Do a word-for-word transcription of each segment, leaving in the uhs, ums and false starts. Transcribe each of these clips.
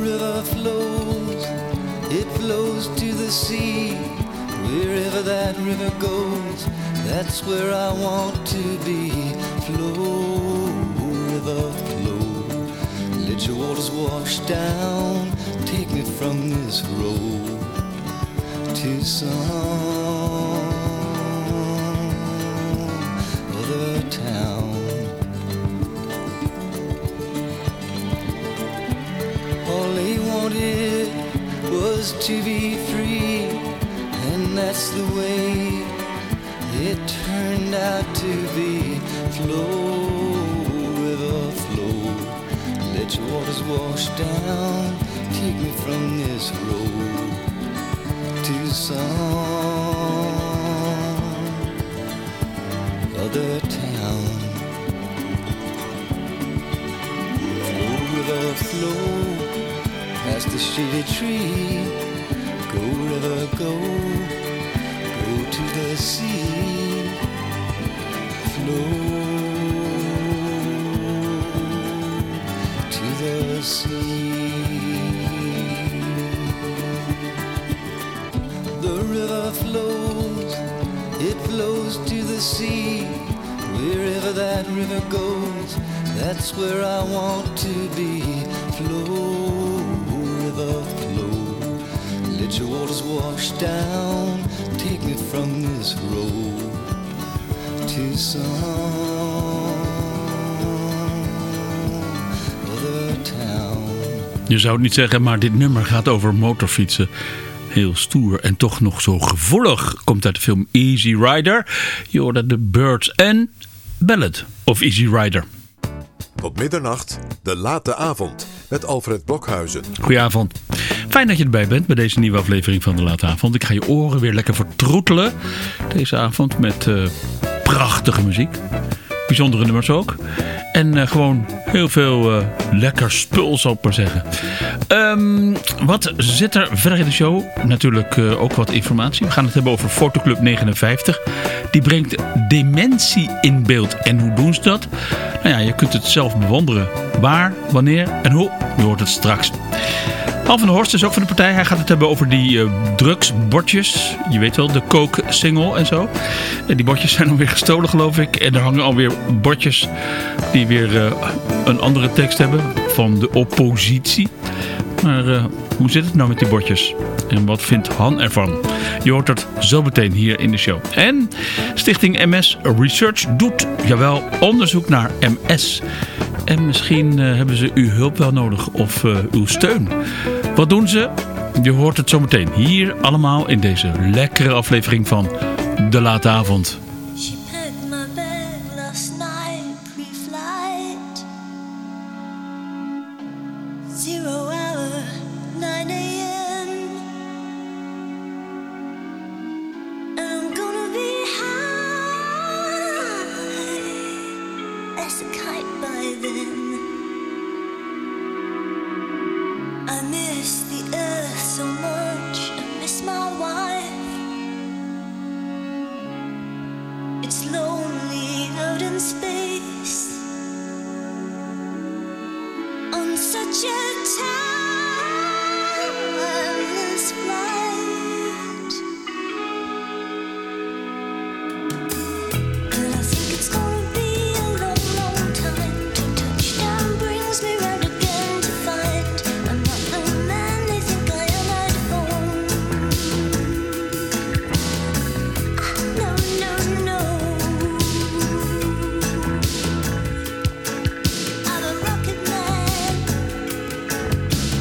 river flows, it flows to the sea. Wherever that river goes, that's where I want to be. Flow, river, flow. Let your waters wash down. Take me from this road to some other town. All they wanted was to be free, and that's the way it turned out to be. Flow, river, flow. Let your waters wash down. Take me from this road to some other town. Flow, river, flow. Past the shady tree. Go, river, go. Go to the sea. Flow to the sea. The river flows, it flows to the sea. Wherever that river goes, that's where I want to be. Flow, river, flow. Let your waters wash down. Take me from this road to some other town. Je zou het niet zeggen, maar dit nummer gaat over motorfietsen. Heel stoer en toch nog zo gevoelig. Komt uit de film Easy Rider. Je hoorde de Birds en Ballad of Easy Rider. Tot middernacht, de late avond met Alfred Blokhuizen. Goedenavond. Fijn dat je erbij bent bij deze nieuwe aflevering van de late avond. Ik ga je oren weer lekker vertroetelen deze avond met uh, prachtige muziek. Bijzondere nummers ook. En uh, gewoon heel veel uh, lekker spul, zal ik maar zeggen. Um, wat zit er verder in de show? Natuurlijk uh, ook wat informatie. We gaan het hebben over Fotoclub negenenvijftig. Die brengt dementie in beeld. En hoe doen ze dat? Nou ja, je kunt het zelf bewonderen. Waar, wanneer en hoe? Je hoort het straks. Al van der Horst is ook van de partij. Hij gaat het hebben over die uh, drugsbordjes. Je weet wel, de Coke single en zo. En die bordjes zijn alweer gestolen, geloof ik. En er hangen alweer bordjes die weer uh, een andere tekst hebben. Van de oppositie. Maar uh, hoe zit het nou met die bordjes? En wat vindt Han ervan? Je hoort het zo meteen hier in de show. En Stichting M S Research doet, jawel, onderzoek naar M S. En misschien uh, hebben ze uw hulp wel nodig of uh, uw steun. Wat doen ze? Je hoort het zo meteen. Hier allemaal in deze lekkere aflevering van De Late Avond. She packed my bag last night, pre-flight. Zero hour, nine a.m. And I'm gonna be high as a kite by then. I miss the earth so much, I miss my wife. It's lonely out in space on such a timeless flight. And I think it's gonna be a long, long time till touchdown brings me round again to find I'm not the man they think I am at home. Ah, no, no, no. I'm a rocket man.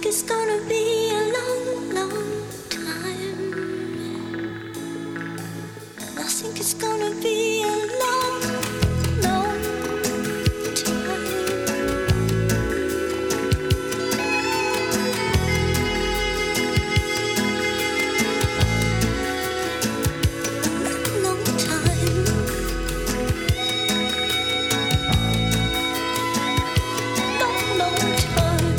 think it's gonna be a long, long time. And I think it's gonna be a long, long time. Long, long time. Long, long time.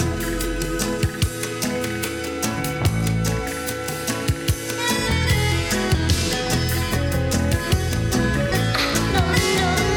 No, no,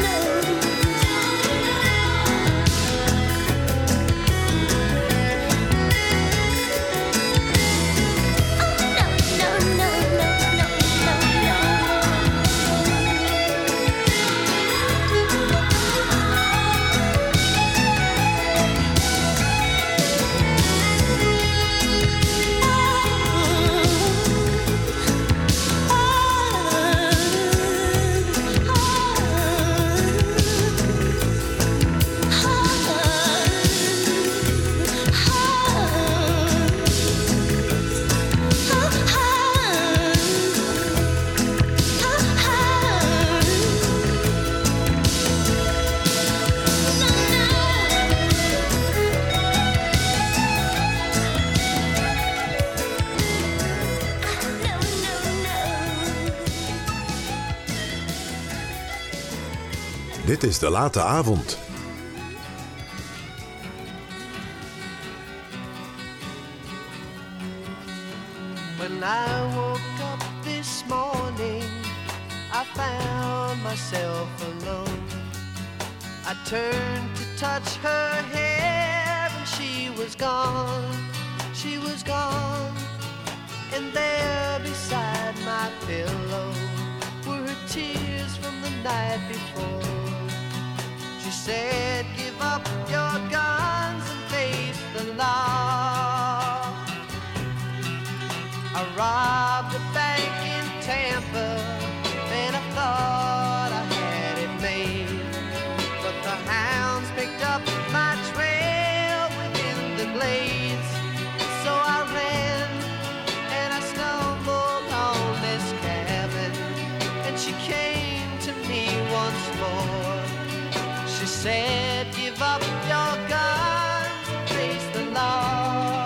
Dit is De Late Avond. When I woke up this morning, I found myself alone. I turned to touch her hair and she was gone, she was gone. And there beside my pillow were her tears from the night before. She said, give up your guns and face the law. I robbed a bank in Tampa, and I thought I had it made. But the hounds picked up my trail within the glades. So I ran, and I stumbled on this cabin, and she came to me once more. She said, give up your guns and face the law.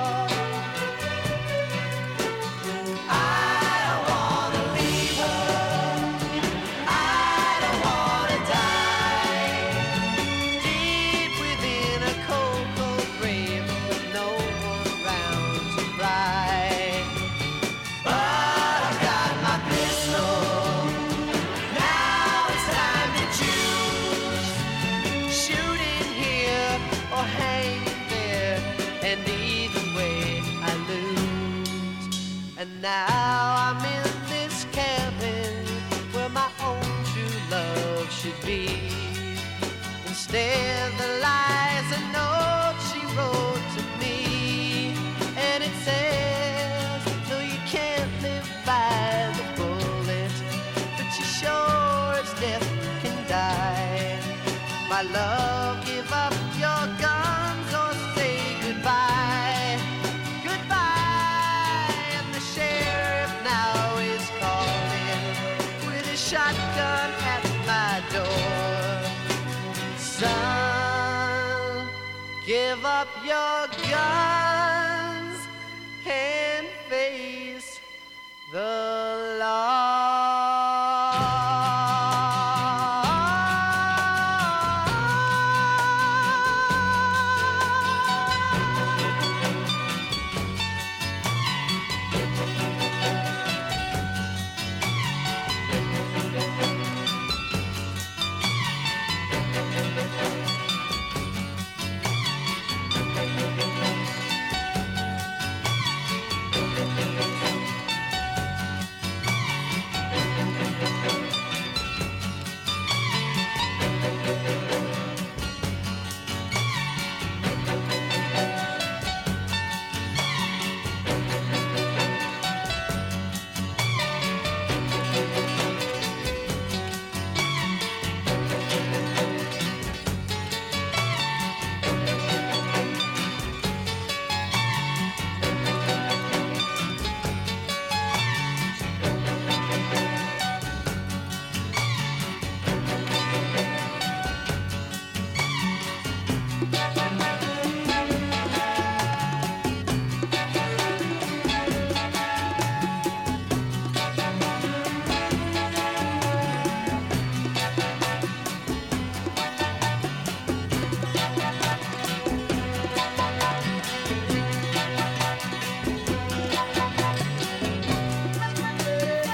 Now I'm in this cabin where my own true love should be. Instead there lies a note she wrote to me, and it says, no, you can't live by the bullet, but you sure as death can die. My love, give up your guns or say goodbye. Shotgun at my door. Son, give up your guns and face the law.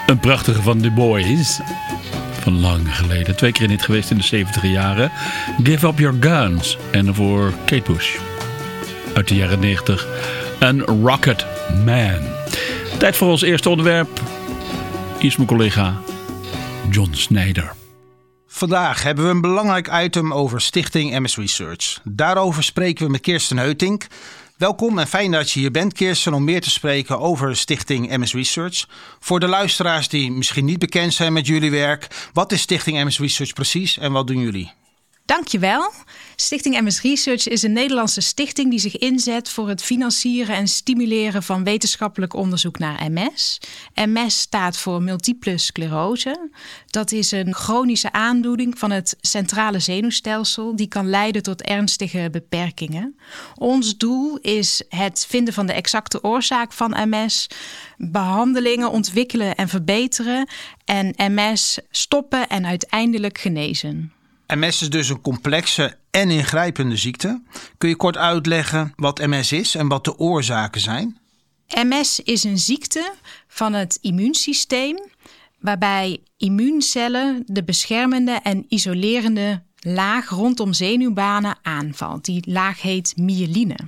Een prachtige van The Boys. Van lang geleden. Twee keer in hit geweest in de zeventiger jaren. Give Up Your Guns. En voor Kate Bush. Uit de jaren negentig. Een Rocket Man. Tijd voor ons eerste onderwerp. Hier is mijn collega John Snijder. Vandaag hebben we een belangrijk item over Stichting M S Research. Daarover spreken we met Kirsten Heutink. Welkom en fijn dat je hier bent, Kirsten, om meer te spreken over Stichting M S Research. Voor de luisteraars die misschien niet bekend zijn met jullie werk, wat is Stichting M S Research precies en wat doen jullie? Dankjewel. Stichting M S Research is een Nederlandse stichting die zich inzet voor het financieren en stimuleren van wetenschappelijk onderzoek naar M S. M S staat voor multiple sclerose. Dat is een chronische aandoening van het centrale zenuwstelsel die kan leiden tot ernstige beperkingen. Ons doel is het vinden van de exacte oorzaak van M S, behandelingen ontwikkelen en verbeteren en M S stoppen en uiteindelijk genezen. M S is dus een complexe en ingrijpende ziekte. Kun je kort uitleggen wat M S is en wat de oorzaken zijn? M S is een ziekte van het immuunsysteem waarbij immuuncellen de beschermende en isolerende laag rondom zenuwbanen aanvalt. Die laag heet myeline.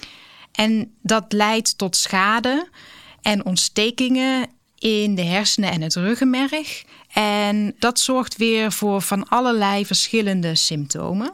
En dat leidt tot schade en ontstekingen in de hersenen en het ruggenmerg. En dat zorgt weer voor van allerlei verschillende symptomen.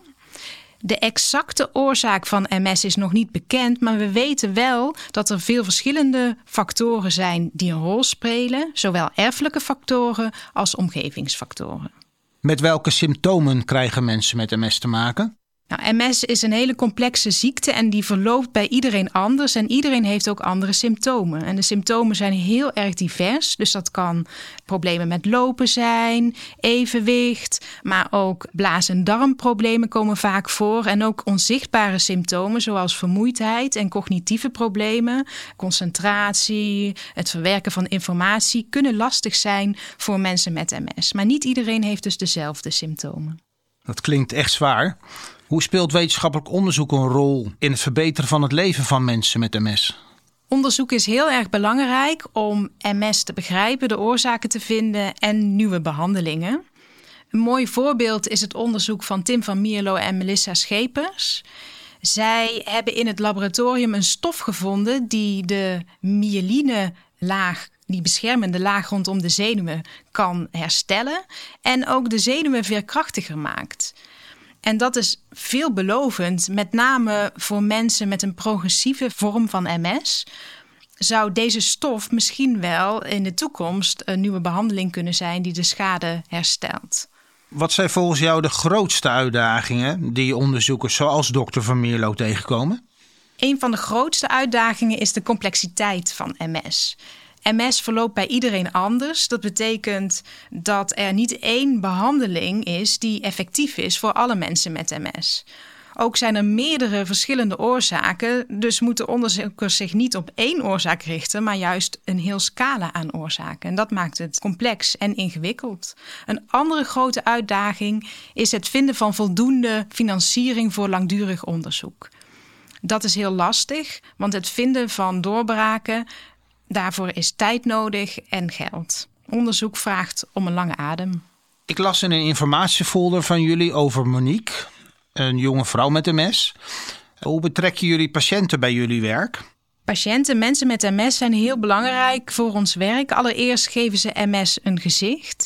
De exacte oorzaak van M S is nog niet bekend, maar we weten wel dat er veel verschillende factoren zijn die een rol spelen, zowel erfelijke factoren als omgevingsfactoren. Met welke symptomen krijgen mensen met M S te maken? Nou, M S is een hele complexe ziekte en die verloopt bij iedereen anders en iedereen heeft ook andere symptomen. En de symptomen zijn heel erg divers, dus dat kan problemen met lopen zijn, evenwicht, maar ook blaas- en darmproblemen komen vaak voor en ook onzichtbare symptomen zoals vermoeidheid en cognitieve problemen, concentratie, het verwerken van informatie kunnen lastig zijn voor mensen met M S. Maar niet iedereen heeft dus dezelfde symptomen. Dat klinkt echt zwaar. Hoe speelt wetenschappelijk onderzoek een rol in het verbeteren van het leven van mensen met M S? Onderzoek is heel erg belangrijk om M S te begrijpen, de oorzaken te vinden en nieuwe behandelingen. Een mooi voorbeeld is het onderzoek van Tim van Mierlo en Melissa Schepers. Zij hebben in het laboratorium een stof gevonden die de myeline-laag, die beschermende laag rondom de zenuwen, kan herstellen en ook de zenuwen veerkrachtiger maakt. En dat is veelbelovend, met name voor mensen met een progressieve vorm van M S. Zou deze stof misschien wel in de toekomst een nieuwe behandeling kunnen zijn die de schade herstelt. Wat zijn volgens jou de grootste uitdagingen die onderzoekers zoals dokter Van Mierlo tegenkomen? Een van de grootste uitdagingen is de complexiteit van M S. M S verloopt bij iedereen anders. Dat betekent dat er niet één behandeling is die effectief is voor alle mensen met M S. Ook zijn er meerdere verschillende oorzaken, dus moeten onderzoekers zich niet op één oorzaak richten, maar juist een heel scala aan oorzaken. En dat maakt het complex en ingewikkeld. Een andere grote uitdaging is het vinden van voldoende financiering voor langdurig onderzoek. Dat is heel lastig, want het vinden van doorbraken, daarvoor is tijd nodig en geld. Onderzoek vraagt om een lange adem. Ik las in een informatiefolder van jullie over Monique, een jonge vrouw met M S. Hoe betrekken jullie patiënten bij jullie werk? Patiënten, mensen met M S zijn heel belangrijk voor ons werk. Allereerst geven ze M S een gezicht.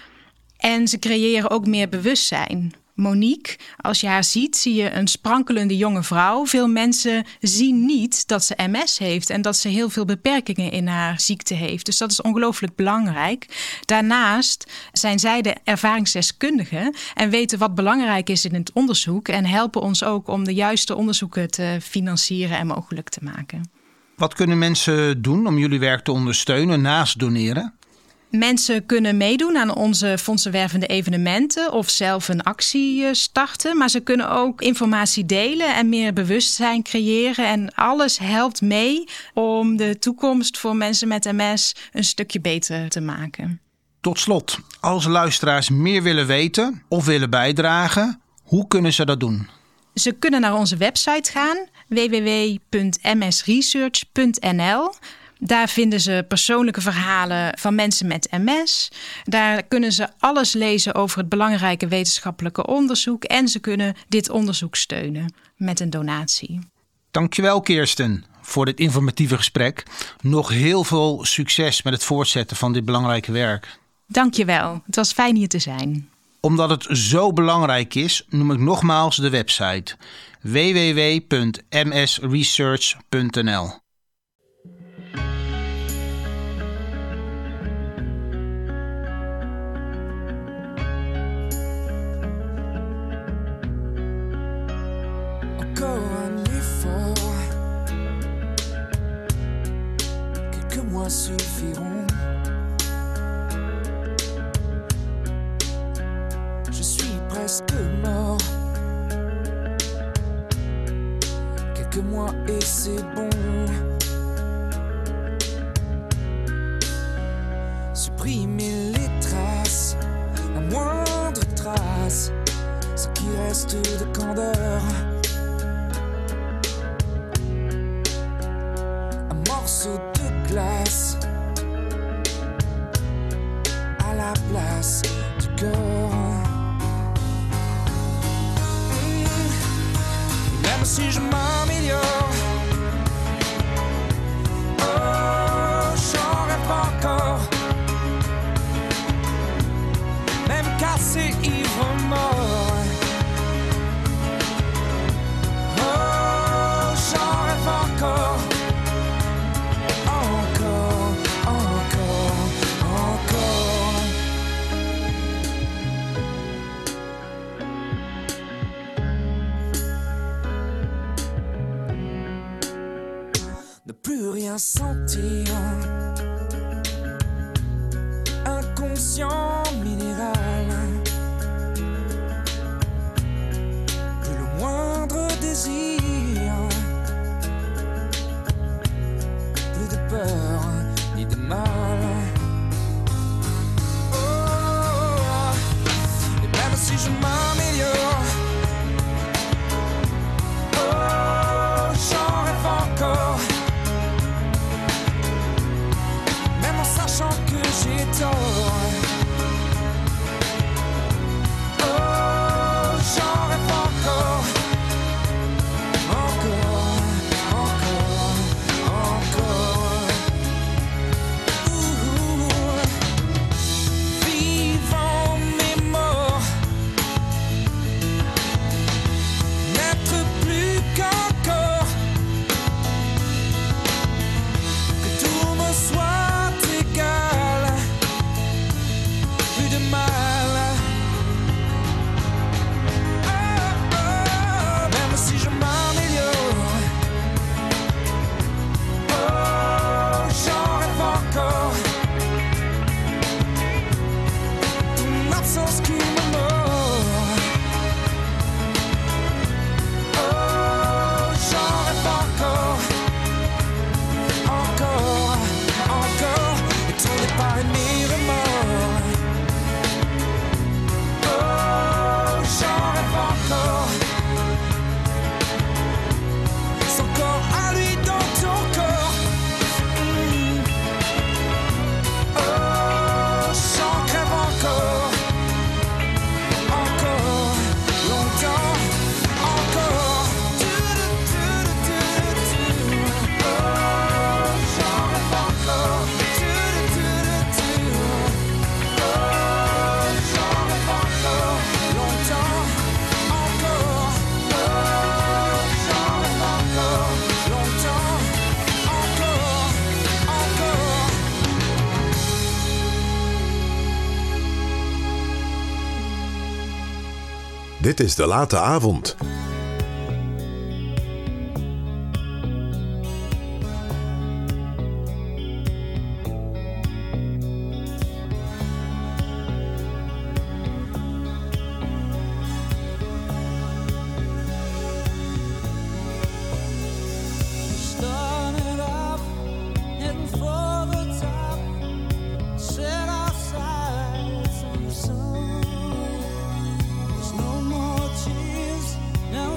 En ze creëren ook meer bewustzijn. Monique, als je haar ziet, zie je een sprankelende jonge vrouw. Veel mensen zien niet dat ze M S heeft en dat ze heel veel beperkingen in haar ziekte heeft. Dus dat is ongelooflijk belangrijk. Daarnaast zijn zij de ervaringsdeskundigen en weten wat belangrijk is in het onderzoek en helpen ons ook om de juiste onderzoeken te financieren en mogelijk te maken. Wat kunnen mensen doen om jullie werk te ondersteunen naast doneren? Mensen kunnen meedoen aan onze fondsenwervende evenementen of zelf een actie starten. Maar ze kunnen ook informatie delen en meer bewustzijn creëren. En alles helpt mee om de toekomst voor mensen met M S een stukje beter te maken. Tot slot, als luisteraars meer willen weten of willen bijdragen, hoe kunnen ze dat doen? Ze kunnen naar onze website gaan, w w w punt m s research punt n l. Daar vinden ze persoonlijke verhalen van mensen met M S. Daar kunnen ze alles lezen over het belangrijke wetenschappelijke onderzoek. En ze kunnen dit onderzoek steunen met een donatie. Dankjewel Kirsten voor dit informatieve gesprek. Nog heel veel succes met het voortzetten van dit belangrijke werk. Dankjewel. Het was fijn hier te zijn. Omdat het zo belangrijk is, noem ik nogmaals de website w w w punt m s research punt n l. Encore un effort, quelques mois suffiront. Je suis presque mort, quelques mois et c'est bon. Supprimer les traces, la moindre trace, ce qui reste de candeur. Morceau de glace à la place du cœur. Mmh. Même si je m'améliore, oh, j'en rêve encore. Même cassé, ivre, mort. Oh, j'en rêve encore. Plus rien sentir, inconscient minéral, plus le moindre désir, plus de peur ni de mal. Oh, et même si je m'améliore, oh, j'en rêve encore. Sachant que j'ai tort, oh, j'en rêve encore, encore, encore, encore. Ouh. Vivant mais mort, n'être plus qu'encore, que tout me soit Dit is De Late Avond. Now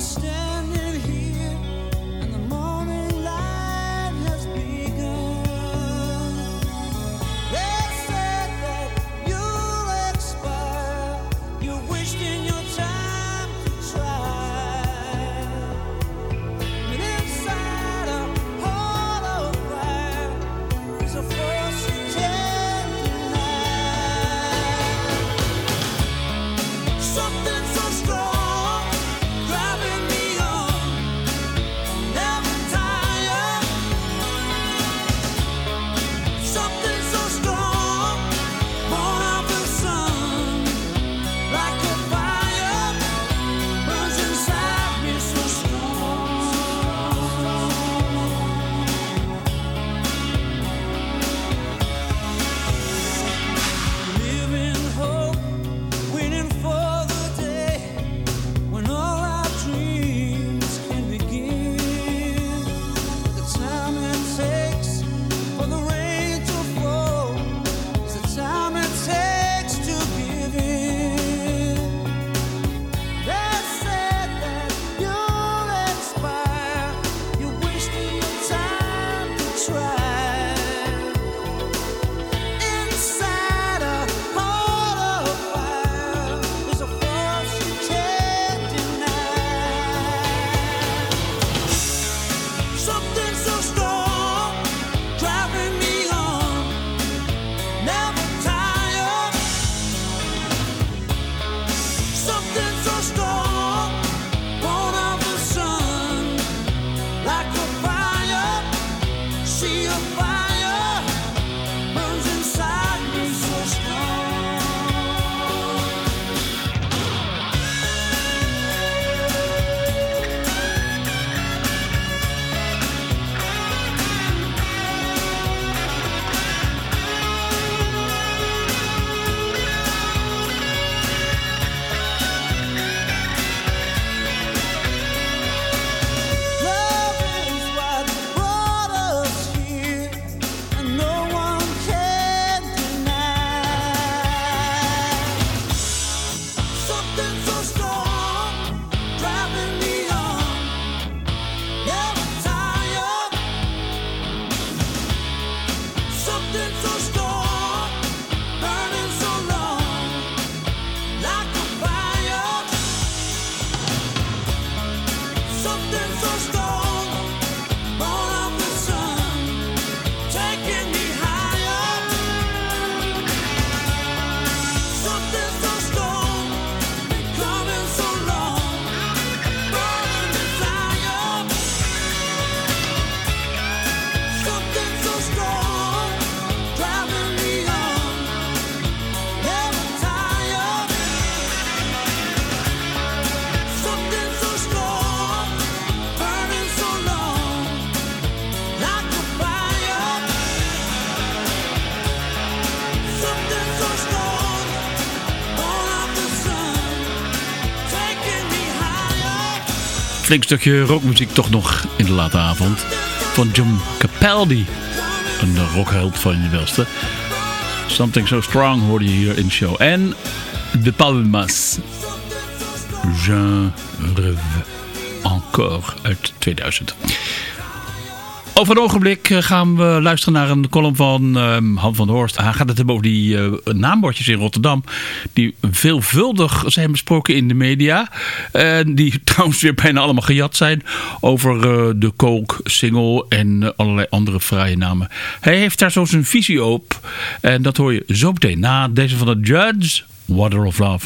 Flink stukje rockmuziek toch nog in de late avond. Van John Capaldi. Een rockheld van je welste. Something So Strong hoorde je hier in de show. En De Palmas. Je rêve encore uit tweeduizend. Over een ogenblik gaan we luisteren naar een column van uh, Han van der Horst. Hij gaat het hebben over die uh, naambordjes in Rotterdam. Die veelvuldig zijn besproken in de media. En die trouwens weer bijna allemaal gejat zijn. Over uh, de Coke-single en uh, allerlei andere fraaie namen. Hij heeft daar zo zijn visie op. En dat hoor je zo meteen na deze van de Judds. Water of Love.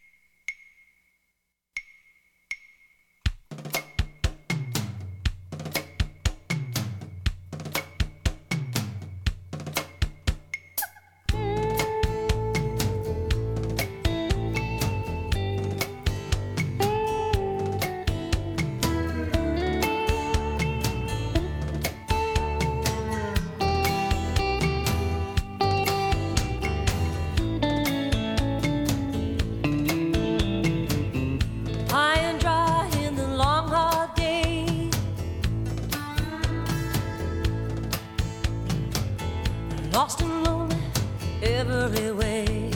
Lost and lonely every way.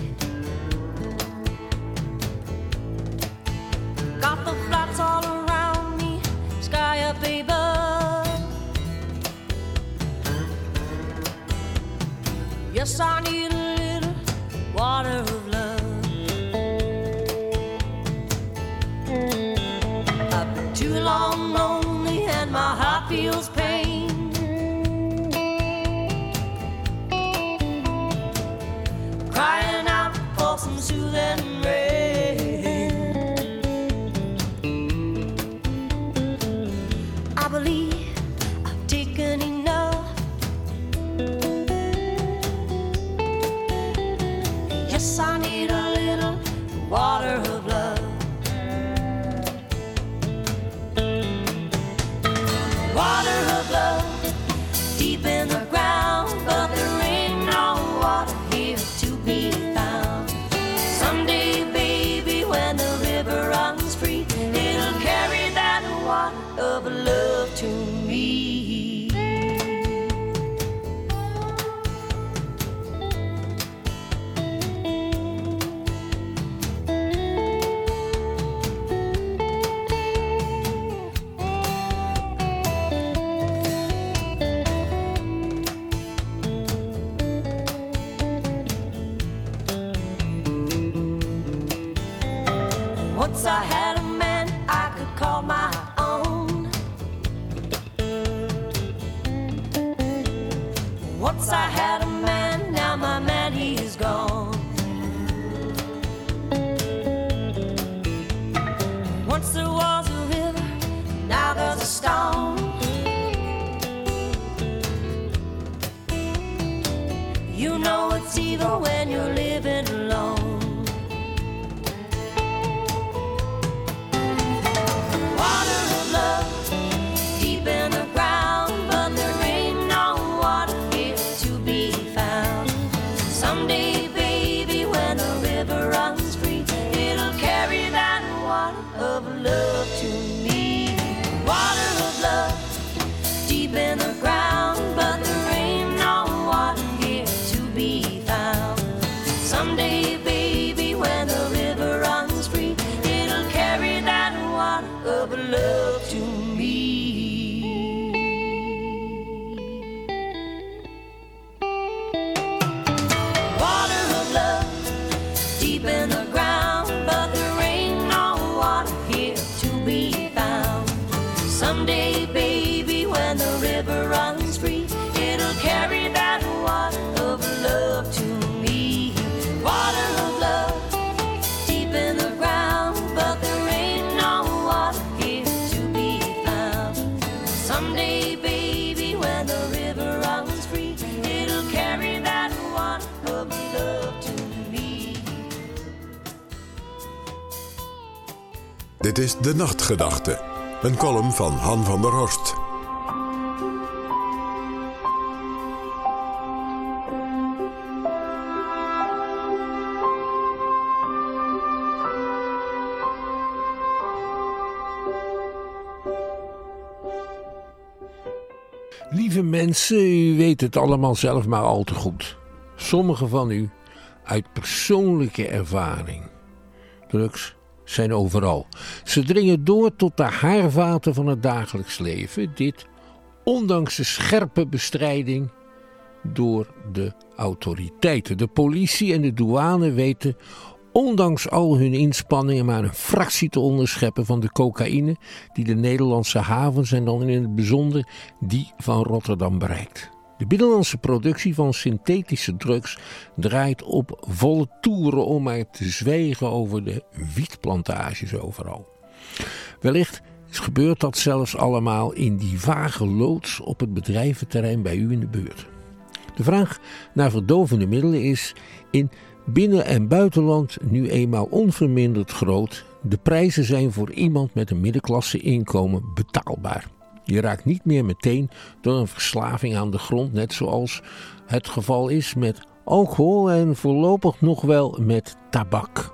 Got the flats all around me, sky up above. Yes, I need a little water of love. I've been too long lonely and my heart feels pain. Crying out for some soothing rain. I believe I've taken enough. Yes, I need a little water of love. Water of love, deep in the ground, but there ain't no water here to be found. Someday, baby, when the river runs free, it'll carry that water of love to me. Once I had a man I could call my own. Once I had a man, now my man he is gone. Once there was a river, now there's a stone. You know it's evil when you're living alone. Dit is De Nachtgedachte, een column van Han van der Horst. Lieve mensen, u weet het allemaal zelf maar al te goed. Sommigen van u uit persoonlijke ervaring. Drugs zijn overal. Ze dringen door tot de haarvaten van het dagelijks leven. Dit ondanks de scherpe bestrijding door de autoriteiten. De politie en de douane weten ondanks al hun inspanningen maar een fractie te onderscheppen van de cocaïne die de Nederlandse havens en dan in het bijzonder die van Rotterdam bereikt. De binnenlandse productie van synthetische drugs draait op volle toeren om maar te zwijgen over de wietplantages overal. Wellicht gebeurt dat zelfs allemaal in die vage loods op het bedrijventerrein bij u in de buurt. De vraag naar verdovende middelen is in binnen- en buitenland nu eenmaal onverminderd groot. De prijzen zijn voor iemand met een middenklasse inkomen betaalbaar. Je raakt niet meer meteen door een verslaving aan de grond, net zoals het geval is met alcohol en voorlopig nog wel met tabak.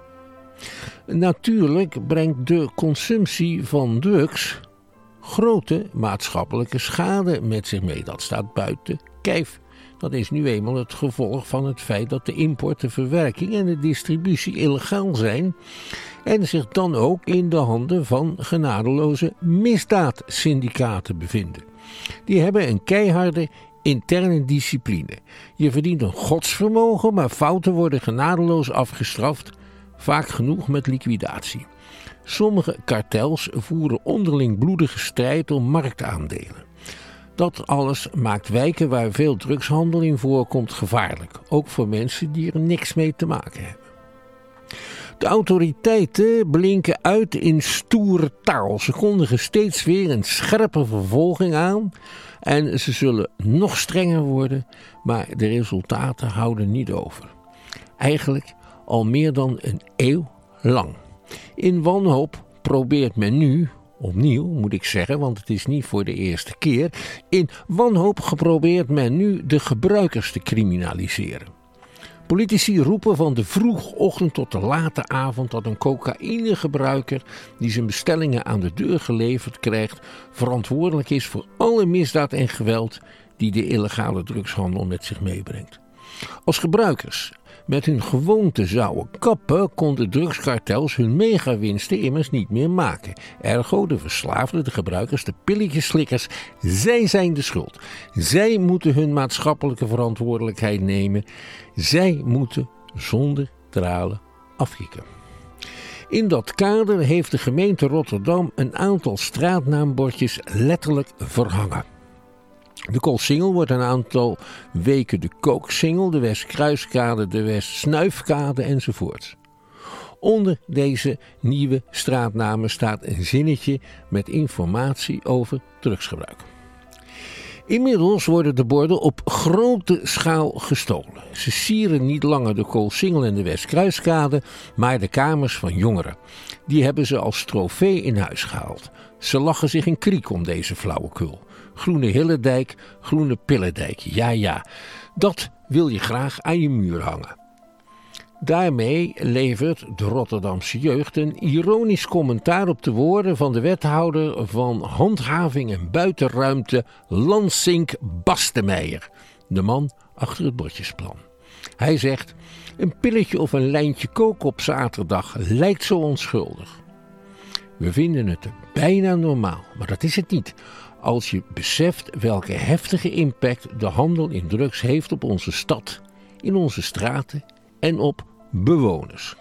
Natuurlijk brengt de consumptie van drugs grote maatschappelijke schade met zich mee. Dat staat buiten kijf. Dat is nu eenmaal het gevolg van het feit dat de import, de verwerking en de distributie illegaal zijn en zich dan ook in de handen van genadeloze misdaadsyndicaten bevinden. Die hebben een keiharde interne discipline. Je verdient een godsvermogen, maar fouten worden genadeloos afgestraft, vaak genoeg met liquidatie. Sommige kartels voeren onderling bloedige strijd om marktaandelen. Dat alles maakt wijken waar veel drugshandel in voorkomt gevaarlijk, ook voor mensen die er niks mee te maken hebben. De autoriteiten blinken uit in stoere taal. Ze kondigen steeds weer een scherpe vervolging aan en ze zullen nog strenger worden, maar de resultaten houden niet over. Eigenlijk al meer dan een eeuw lang. In wanhoop probeert men nu, opnieuw moet ik zeggen, want het is niet voor de eerste keer, in wanhoop geprobeerd men nu de gebruikers te criminaliseren. Politici roepen van de vroege ochtend tot de late avond dat een cocaïnegebruiker die zijn bestellingen aan de deur geleverd krijgt verantwoordelijk is voor alle misdaad en geweld die de illegale drugshandel met zich meebrengt. Als gebruikers met hun gewoonte zouden kappen, konden drugskartels hun megawinsten immers niet meer maken. Ergo, de verslaafden, de gebruikers, de pilletjeslikkers, zij zijn de schuld. Zij moeten hun maatschappelijke verantwoordelijkheid nemen. Zij moeten zonder dralen afkicken. In dat kader heeft de gemeente Rotterdam een aantal straatnaambordjes letterlijk verhangen. De Koolsingel wordt een aantal weken de Kooksingel, de Westkruiskade, de Westsnuifkade enzovoort. Onder deze nieuwe straatnamen staat een zinnetje met informatie over drugsgebruik. Inmiddels worden de borden op grote schaal gestolen. Ze sieren niet langer de Koolsingel en de Westkruiskade, maar de kamers van jongeren. Die hebben ze als trofee in huis gehaald. Ze lachen zich een kriek om deze flauwekul. Groene Hillendijk, groene Pillendijk. Ja, ja, dat wil je graag aan je muur hangen. Daarmee levert de Rotterdamse jeugd een ironisch commentaar op de woorden van de wethouder van Handhaving en Buitenruimte, Lansink Bastemeijer, de man achter het bordjesplan. Hij zegt, een pilletje of een lijntje kook op zaterdag lijkt zo onschuldig. We vinden het bijna normaal, maar dat is het niet. Als je beseft welke heftige impact de handel in drugs heeft op onze stad, in onze straten en op bewoners.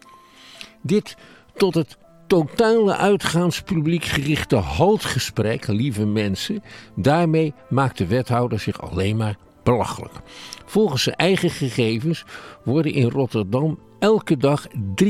Dit tot het totale uitgaanspubliek gerichte haltgesprek, lieve mensen, daarmee maakt de wethouder zich alleen maar belachelijk. Volgens zijn eigen gegevens worden in Rotterdam elke dag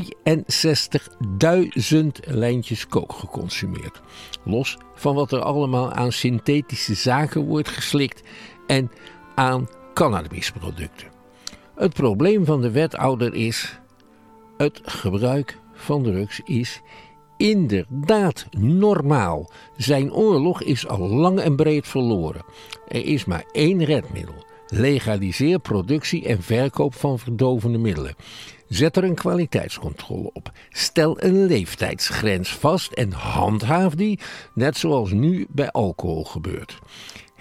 drieënzestigduizend lijntjes kook geconsumeerd. Los van wat er allemaal aan synthetische zaken wordt geslikt en aan cannabisproducten. Het probleem van de wethouder is, het gebruik van drugs is inderdaad normaal. Zijn oorlog is al lang en breed verloren. Er is maar één redmiddel. Legaliseer productie en verkoop van verdovende middelen. Zet er een kwaliteitscontrole op. Stel een leeftijdsgrens vast en handhaaf die, net zoals nu bij alcohol gebeurt.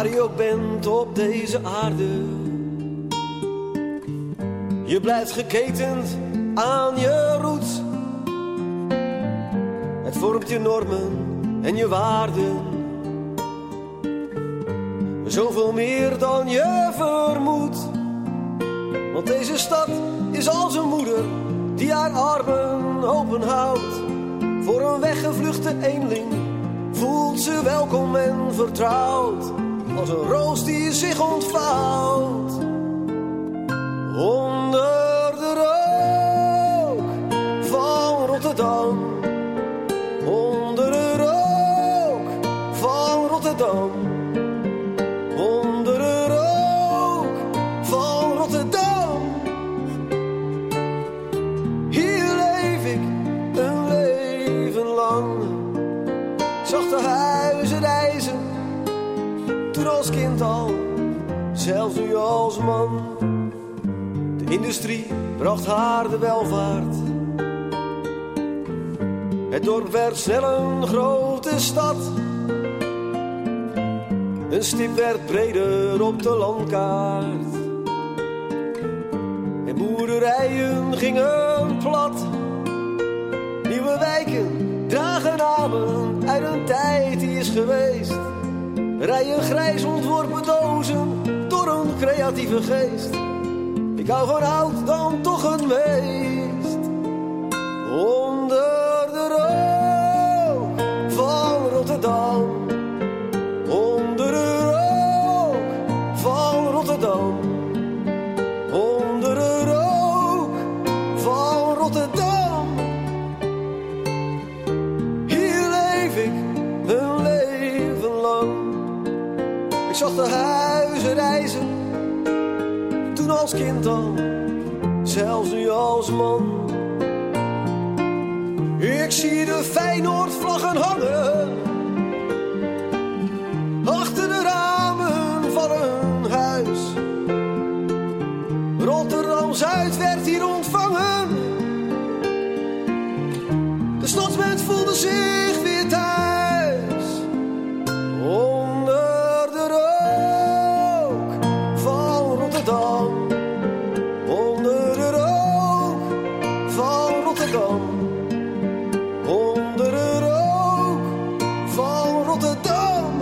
waar je ook bent op deze aarde. Je blijft geketend aan je roots. Het vormt je normen en je waarden. Zoveel meer dan je vermoedt. Want deze stad is als een moeder die haar armen open houdt. Voor een weggevluchte eenling voelt ze welkom en vertrouwd. Als een roos die zich ontvouwt. Onder de rook van Rotterdam. Onder de rook van Rotterdam. Onder de rook van Rotterdam. Hier leef ik een leven lang. Ik zag de huizen rijzen, toen als kind al, zelfs nu als man. De industrie bracht haar de welvaart. Het dorp werd snel een grote stad. Een stip werd breder op de landkaart. En boerderijen gingen plat. Nieuwe wijken dragen namen uit een tijd die is geweest. Rijen grijs ontworpen dozen door een creatieve geest. Ik hou van oud dan toch het meest. Onder de rook van Rotterdam. Onder de rook van Rotterdam. Onder de rook van Rotterdam. Hier leef ik een leven lang. Ik zag de huizen rijzen, toen als kind al, zelfs nu als man. Ik zie de Feyenoordvlaggen hangen achter de ramen van een huis. Rotterdam-Zuid werd hier ontvangen. De stadsmens voelde zich weer thuis. Onder de rook van Rotterdam. Onder de rook van Rotterdam. Onder de rook van Rotterdam.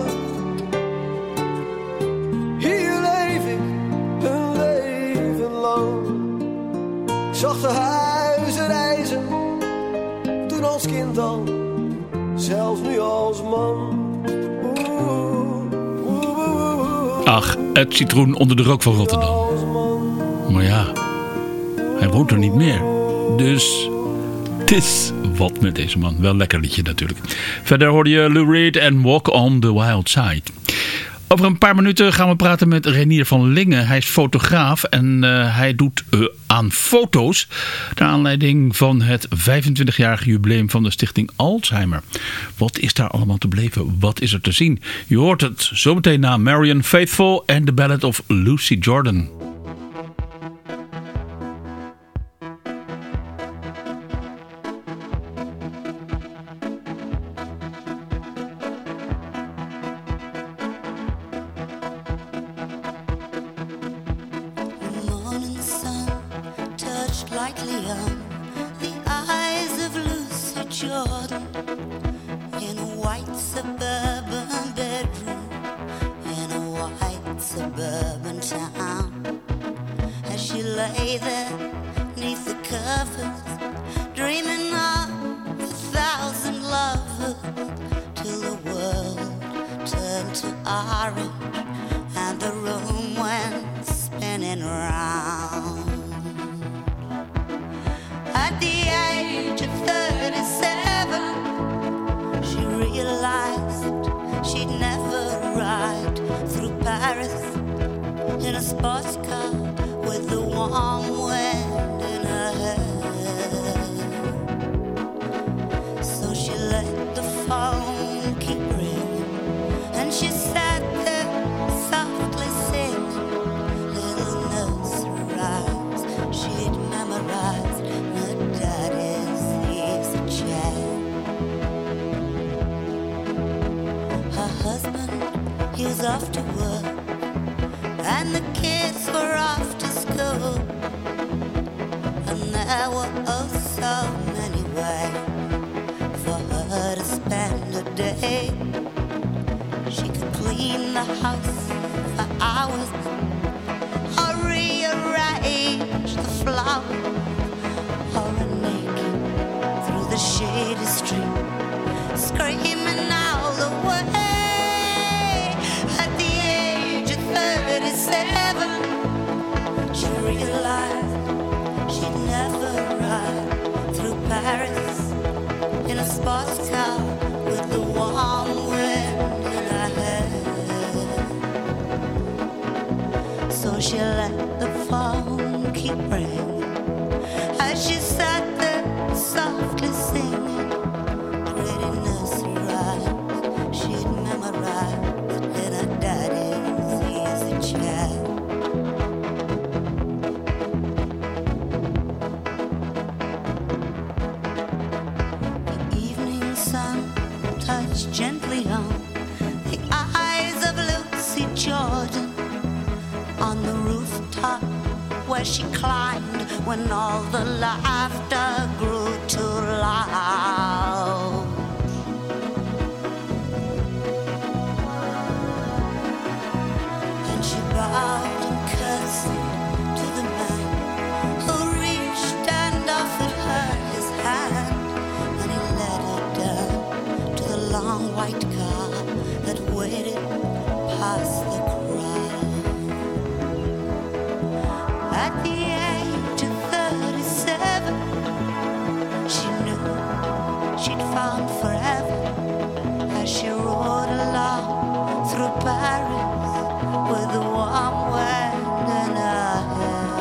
Hier leef ik een leven lang. Ik zag de huizen rijzen, toen als kind al, zelfs nu als man. Ach, het citroen onder de rook van Rotterdam. Maar ja, hij woont er niet meer. Dus het is wat met deze man. Wel lekker liedje natuurlijk. Verder hoorde je Lou Reed en Walk on the Wild Side. Over een paar minuten gaan we praten met Renier van Lingen. Hij is fotograaf en uh, hij doet uh, aan foto's naar aanleiding van het vijfentwintigjarige jubileum van de stichting Alzheimer. Wat is daar allemaal te beleven? Wat is er te zien? Je hoort het zometeen na Marianne Faithfull en The Ballad of Lucy Jordan. He was off off to work, and the kids were off to school, and there were oh so many ways for her to spend a day. She could clean the house for hours, or rearrange the flowers, or a naked through the shady street, screaming all the way. At the age of thirty-seven, she realized she'd never ride through Paris in a sports car with the warm wind in her hair. So she let the phone keep ringing as she sat there softly singing pretty nursery rhymes she'd memorized in her daddy's easy chair. The evening sun touched gently on the eyes of Lucy Jordan on the rooftop where she climbed when all the laughter grew too loud. And she bowed and curtsied to the man who reached and offered her his hand, and he led her down to the long white car that waited past the crowd. At the age of thirty-seven, she knew she'd found forever as she rode along through Paris with the warm wind in her hair.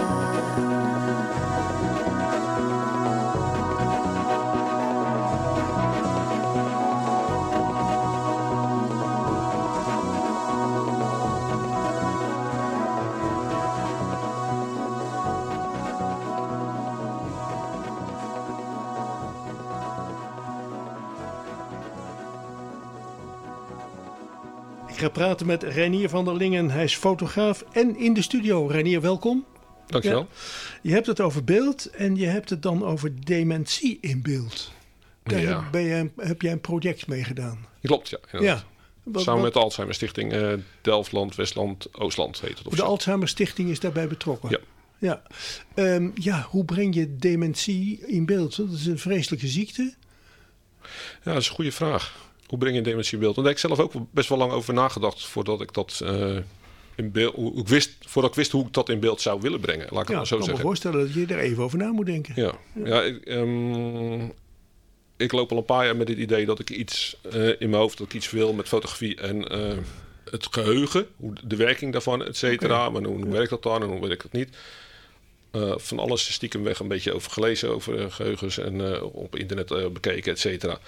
Ik ga praten met Reinier van der Lingen. Hij is fotograaf en in de studio. Reinier, welkom. Dankjewel. Ja. Je hebt het over beeld en je hebt het dan over dementie in beeld. Daar Ja. heb, ben je, heb jij een project mee gedaan. Klopt, ja. inderdaad. Ja. Wat- Samen wat- met de Alzheimer Stichting uh, Delftland, Westland, Oostland heet het. De officieel. Alzheimer Stichting is daarbij betrokken. Ja. Ja. Ehm, ja, hoe breng je dementie in beeld? Dat is een vreselijke ziekte. Ja, dat is een goede vraag. Hoe breng je dementie in beeld? Daar heb ik zelf ook best wel lang over nagedacht voordat ik dat uh, in beeld, hoe, ik wist, voordat ik wist hoe ik dat in beeld zou willen brengen. Laat ik het Ja, maar ik zo kan me zeggen. voorstellen dat je er even over na moet denken. Ja, ja ik, um, ik loop al een paar jaar met het idee dat ik iets uh, in mijn hoofd, dat ik iets wil met fotografie en uh, het geheugen, hoe de werking daarvan, et cetera. Oké. Maar hoe, hoe werkt dat dan en hoe werkt dat niet? Uh, van alles stiekem weg een beetje over gelezen, over uh, geheugens en uh, op internet uh, bekeken, et cetera.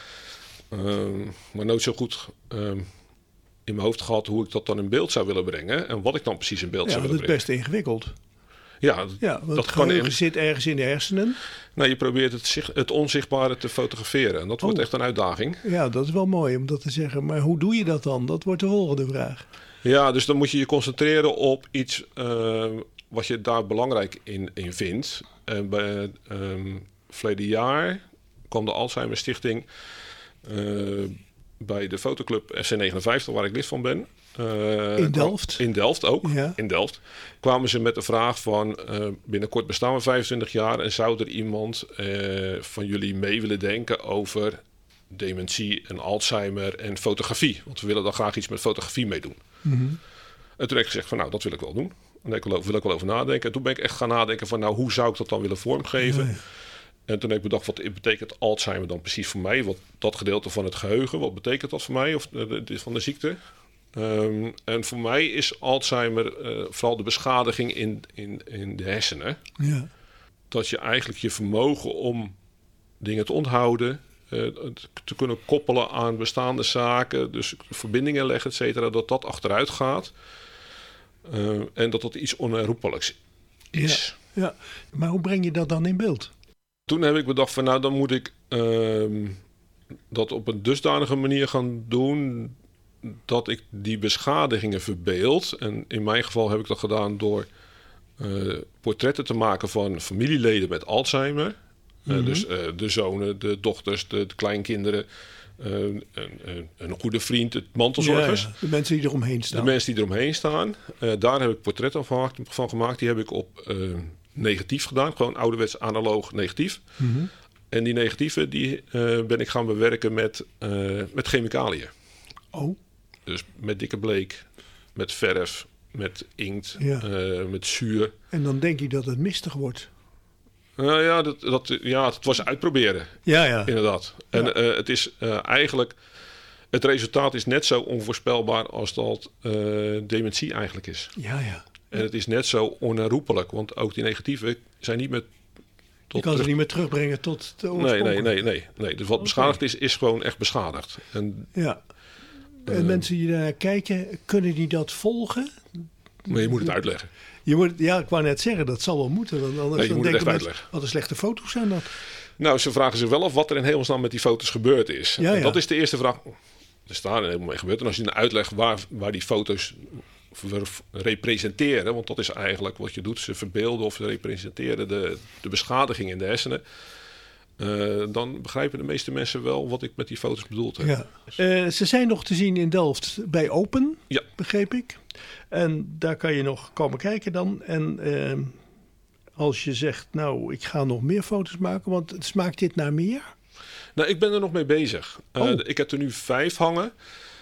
Um, maar nooit zo goed um, in mijn hoofd gehad hoe ik dat dan in beeld zou willen brengen en wat ik dan precies in beeld Ja, zou dat willen is brengen. best ingewikkeld. Ja, dat, Ja, want dat het kan geheugen in. zit ergens in de hersenen. Nou, je probeert het, zich, het onzichtbare te fotograferen en dat wordt Oh. echt een uitdaging. Ja, dat is wel mooi om dat te zeggen. Maar hoe doe je dat dan? Dat wordt de volgende vraag. Ja, dus dan moet je je concentreren op iets uh, wat je daar belangrijk in, in vindt. En bij um, verleden jaar kwam de Alzheimer Stichting uh, bij de fotoclub F C negenenvijftig, waar ik lid van ben. Uh, In Delft? In Delft ook, Ja. in Delft. Kwamen ze met de vraag van uh, binnenkort bestaan we vijfentwintig jaar en zou er iemand uh, van jullie mee willen denken over dementie en Alzheimer en fotografie? Want we willen dan graag iets met fotografie meedoen. Mm-hmm. En toen heb ik gezegd van nou, dat wil ik wel doen. En daar wil ik wel over nadenken. En toen ben ik echt gaan nadenken van nou, hoe zou ik dat dan willen vormgeven? Ja, ja. En toen heb ik bedacht, wat betekent Alzheimer dan precies voor mij? Wat, dat gedeelte van het geheugen, wat betekent dat voor mij? Of de, de, van de ziekte? Um, en voor mij is Alzheimer uh, vooral de beschadiging in, in, in de hersenen. Ja. Dat je eigenlijk je vermogen om dingen te onthouden, uh, te kunnen koppelen aan bestaande zaken, dus verbindingen leggen, et cetera, dat dat achteruit gaat. Uh, en dat dat iets onherroepelijks is. Ja, ja, maar hoe breng je dat dan in beeld? Toen heb ik bedacht van nou, dan moet ik uh, dat op een dusdanige manier gaan doen dat ik die beschadigingen verbeeld. En in mijn geval heb ik dat gedaan door uh, portretten te maken van familieleden met Alzheimer. Mm-hmm. Uh, dus uh, de zonen, de dochters, de, de kleinkinderen. Uh, een, een, een goede vriend, het mantelzorgers. Ja, ja. De mensen die eromheen staan. De mensen die eromheen staan. Uh, daar heb ik portretten van, van gemaakt. Die heb ik op uh, negatief gedaan. Gewoon ouderwets analoog negatief. Mm-hmm. En die negatieven die, uh, ben ik gaan bewerken met, uh, met chemicaliën. Oh. Dus met dikke bleek, met verf, met inkt, ja. uh, met zuur. En dan denk je dat het mistig wordt. Nou ja, dat, dat, ja, het was uitproberen. Ja, ja. Inderdaad. En ja. uh, het is uh, eigenlijk... Het resultaat is net zo onvoorspelbaar als dat uh, dementie eigenlijk is. Ja, ja. En het is net zo onherroepelijk. Want ook die negatieven zijn niet meer... Tot je kan terug... ze niet meer terugbrengen tot de nee, nee, nee, nee, nee. Dus wat okay. beschadigd is, is gewoon echt beschadigd. En, ja. En uh, mensen die daar kijken, kunnen die dat volgen? Maar je moet het uitleggen. Je moet, ja, ik wou net zeggen, dat zal wel moeten. Want anders nee, je moet het echt mensen, uitleggen. Wat een slechte foto's zijn dat. Nou, ze vragen zich wel af wat er in hemelsnaam met die foto's gebeurd is. Ja, ja. Dat is de eerste vraag. Er staan er helemaal mee gebeurd. En als je dan uitlegt waar, waar die foto's representeren... want dat is eigenlijk wat je doet. Ze verbeelden of ze representeren de, de beschadiging in de hersenen. Uh, dan begrijpen de meeste mensen wel wat ik met die foto's bedoeld heb. Ja. Uh, ze zijn nog te zien in Delft bij Open, ja. begreep ik. En daar kan je nog komen kijken dan. En uh, als je zegt, nou, ik ga nog meer foto's maken, want smaakt dit naar meer? Nou, ik ben er nog mee bezig. Uh, oh. Ik heb er nu vijf hangen.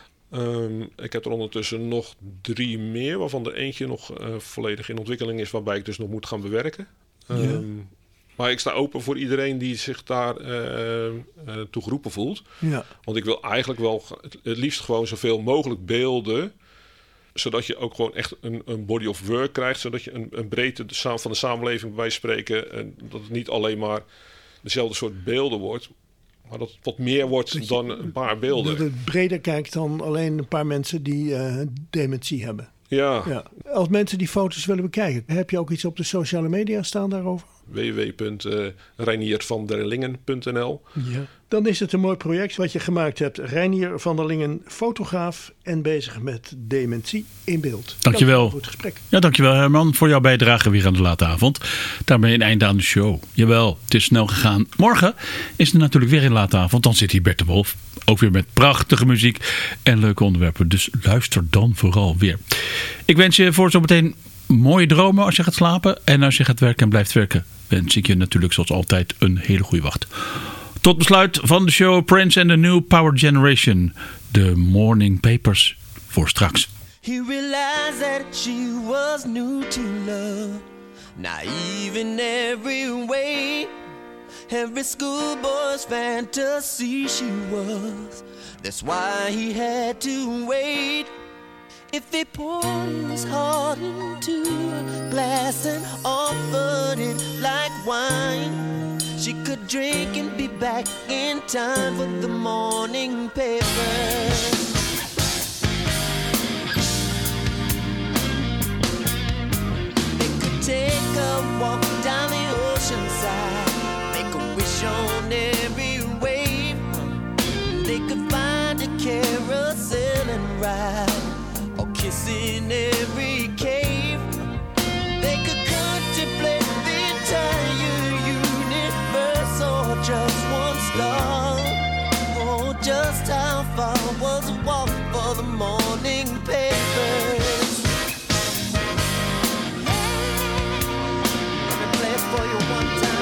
Um, ik heb er ondertussen nog drie meer, waarvan er eentje nog uh, volledig in ontwikkeling is, waarbij ik dus nog moet gaan bewerken. Um, ja. Maar ik sta open voor iedereen die zich daar uh, uh, toe geroepen voelt. Ja. Want ik wil eigenlijk wel het liefst gewoon zoveel mogelijk beelden, zodat je ook gewoon echt een, een body of work krijgt, zodat je een, een breedte van de samenleving bij spreken, en dat het niet alleen maar dezelfde soort beelden wordt, maar dat het wat meer wordt je, dan een paar beelden. Dat het breder kijkt dan alleen een paar mensen die uh, dementie hebben. Ja. ja. Als mensen die foto's willen bekijken, heb je ook iets op de sociale media staan daarover? w w w punt reinier van der lingen punt n l. Ja. Dan is het een mooi project wat je gemaakt hebt. Reinier van der Lingen, fotograaf en bezig met dementie in beeld. Dankjewel. Dank voor het gesprek. Ja, dankjewel Herman voor jouw bijdrage weer aan de late avond. Daarmee een einde aan de show. Jawel, het is snel gegaan. Morgen is er natuurlijk weer een late avond. Dan zit hier Bert de Wolf. Ook weer met prachtige muziek en leuke onderwerpen. Dus luister dan vooral weer. Ik wens je voor zometeen mooie dromen als je gaat slapen. En als je gaat werken en blijft werken, wens ik je natuurlijk zoals altijd een hele goede wacht. Tot besluit van de show Prince and the New Power Generation. De Morning Papers voor straks. He realized that she was new to love, naive in every way. Every schoolboy's fantasy she was. That's why he had to wait. If he poured his heart into a glass and offered it like wine, she could drink and be back in time for the morning paper. They could take a walk down the ocean side, make a wish on every wave. They could find a carousel and ride, or kiss in every cave. They could contemplate the entire universe, or just one star. Oh, just how far was a walk for the morning papers? Let me play it for you one time.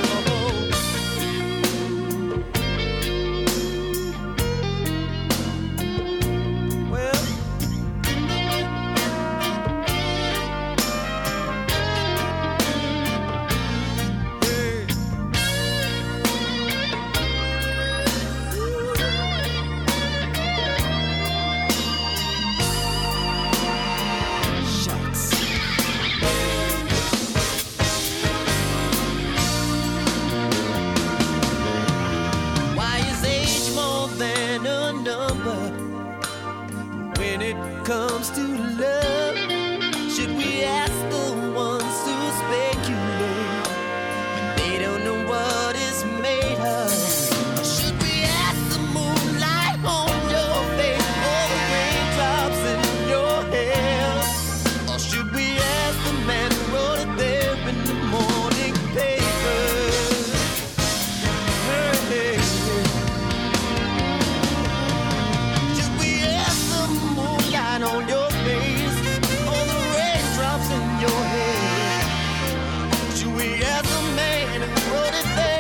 as a man who wrote it there.